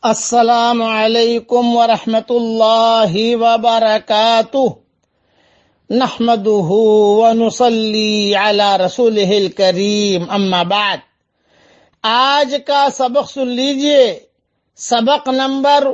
السلام علیکم ورحمۃ اللہ وبرکاتہ نحمده ونصلی علی رسولہ الکریم اما بعد۔ آج کا سبق سن لیجئے، سبق نمبر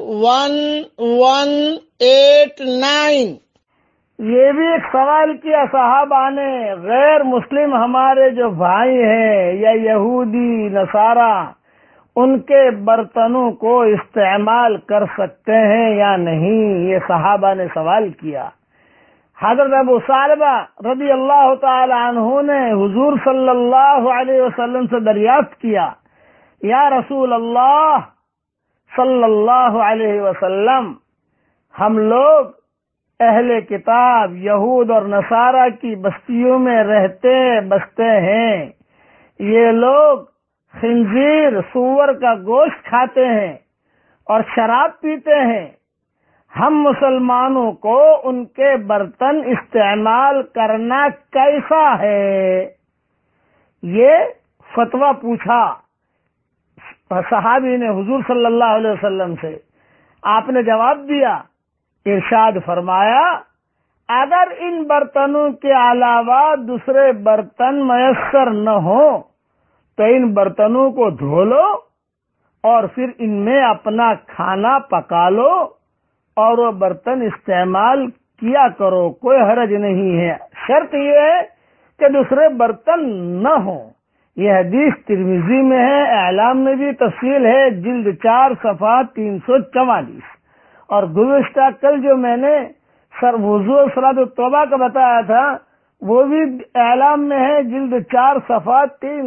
1189۔ یہ بھی ایک سوال کیا صحابہ نے، غیر مسلم ہمارے جو بھائی ہیں یا یہودی نصارہ ان کے برتنوں کو استعمال کر سکتے ہیں یا نہیں، یہ صحابہ نے سوال کیا۔ حضرت ابو ثعلبہ رضی اللہ تعالی عنہ نے حضور صلی اللہ علیہ وسلم سے دریافت کیا، یا رسول اللہ صلی اللہ علیہ وسلم، ہم لوگ اہل کتاب یہود اور نصارہ کی بستیوں میں رہتے بستے ہیں، یہ لوگ خنزیر سور کا گوشت کھاتے ہیں اور شراب پیتے ہیں، ہم مسلمانوں کو ان کے برتن استعمال کرنا کیسا ہے؟ یہ فتویٰ پوچھا صحابی نے حضور صلی اللہ علیہ وسلم سے۔ آپ نے جواب دیا، ارشاد فرمایا، اگر ان برتنوں کے علاوہ دوسرے برتن میسر نہ ہوں تو ان برتنوں کو دھو لو اور پھر ان میں اپنا کھانا پکا لو اور وہ برتن استعمال کیا کرو، کوئی حرج نہیں ہے، شرط یہ ہے کہ دوسرے برتن نہ ہوں۔ یہ حدیث ترمذی میں ہے، اعلام میں بھی تفصیل ہے، جلد 4 صفحہ 344۔ اور گزشتہ کل جو میں نے وضو صلاۃ التوبہ کا بتایا تھا وہ بھی اعلام میں ہے، جلد 4 صفحہ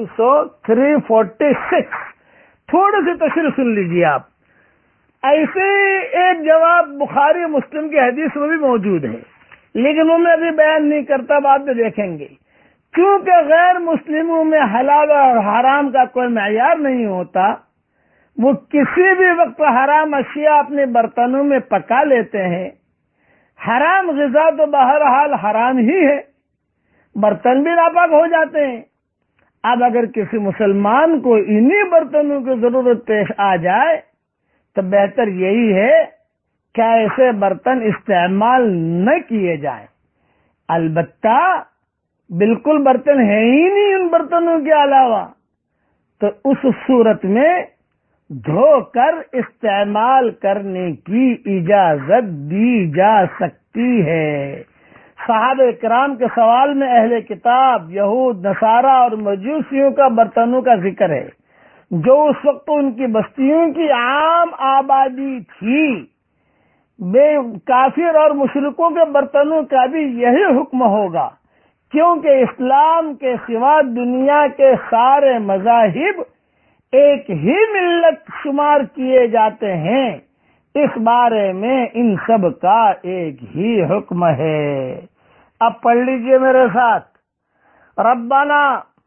346۔ تھوڑی سی تشریح سن لیجیے آپ۔ ایسے ایک جواب بخاری مسلم کی حدیث میں بھی موجود ہے، لیکن وہ میں ابھی بیان نہیں کرتا، بعد میں دیکھیں گے۔ کیونکہ غیر مسلموں میں حلال اور حرام کا کوئی معیار نہیں ہوتا، وہ کسی بھی وقت حرام اشیاء اپنے برتنوں میں پکا لیتے ہیں۔ حرام غذا تو بہرحال حرام ہی ہے، برتن بھی ناپاک ہو جاتے ہیں۔ اب اگر کسی مسلمان کو انہی برتنوں کی ضرورت پیش آ جائے تو بہتر یہی ہے کہ ایسے برتن استعمال نہ کیے جائیں۔ البتہ بالکل برتن ہے ہی نہیں ان برتنوں کے علاوہ، تو اس صورت میں دھو کر استعمال کرنے کی اجازت دی جا سکتی ہے۔ صحابہ کرام کے سوال میں اہل کتاب یہود نصارہ اور مجوسیوں کا برتنوں کا ذکر ہے، جو اس وقت ان کی بستیوں کی عام آبادی تھی۔ بے کافر اور مشرکوں کے برتنوں کا بھی یہی حکم ہوگا، کیونکہ اسلام کے سوا دنیا کے سارے مذاہب ایک ہی ملت شمار کیے جاتے ہیں، اس بارے میں ان سب کا ایک ہی حکم ہے۔ اب پڑھ لیجئے میرے ساتھ، ربنا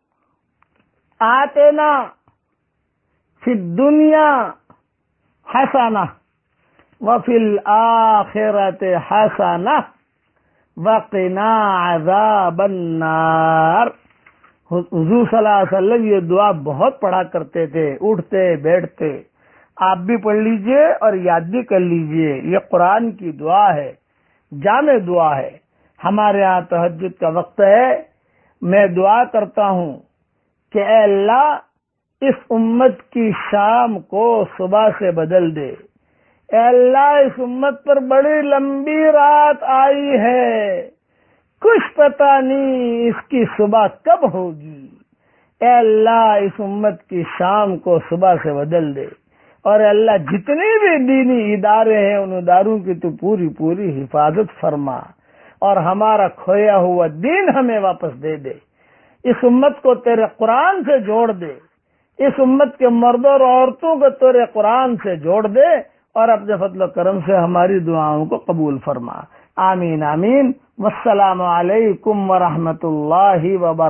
آتنا فی الدنیا حسنہ وفی الآخرۃ حسنہ وقنا عذاب النار۔ حضور صلی اللہ علیہ وسلم یہ دعا بہت پڑھا کرتے تھے، اٹھتے بیٹھتے۔ آپ بھی پڑھ لیجئے اور یاد بھی کر لیجئے، یہ قرآن کی دعا ہے، جامع دعا ہے۔ ہمارے ہاں تہجد کا وقت ہے، میں دعا کرتا ہوں کہ اے اللہ اس امت کی شام کو صبح سے بدل دے۔ اے اللہ اس امت پر بڑی لمبی رات آئی ہے، کچھ پتہ نہیں اس کی صبح کب ہوگی۔ اے اللہ اس امت کی شام کو صبح سے بدل دے، اور اے اللہ جتنے بھی دینی ادارے ہیں ان اداروں کی تو پوری پوری حفاظت فرما، اور ہمارا کھویا ہوا دین ہمیں واپس دے دے۔ اس امت کو تیرے قرآن سے جوڑ دے، اس امت کے مردوں اور عورتوں کو تیرے قرآن سے جوڑ دے، اور اپنے فضل و کرم سے ہماری دعاؤں کو قبول فرما۔ آمین آمین۔ والسلام علیکم ورحمۃ اللہ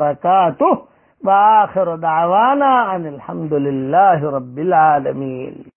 وبرکاتہ، وآخر دعوانا ان الحمد للہ رب العالمین۔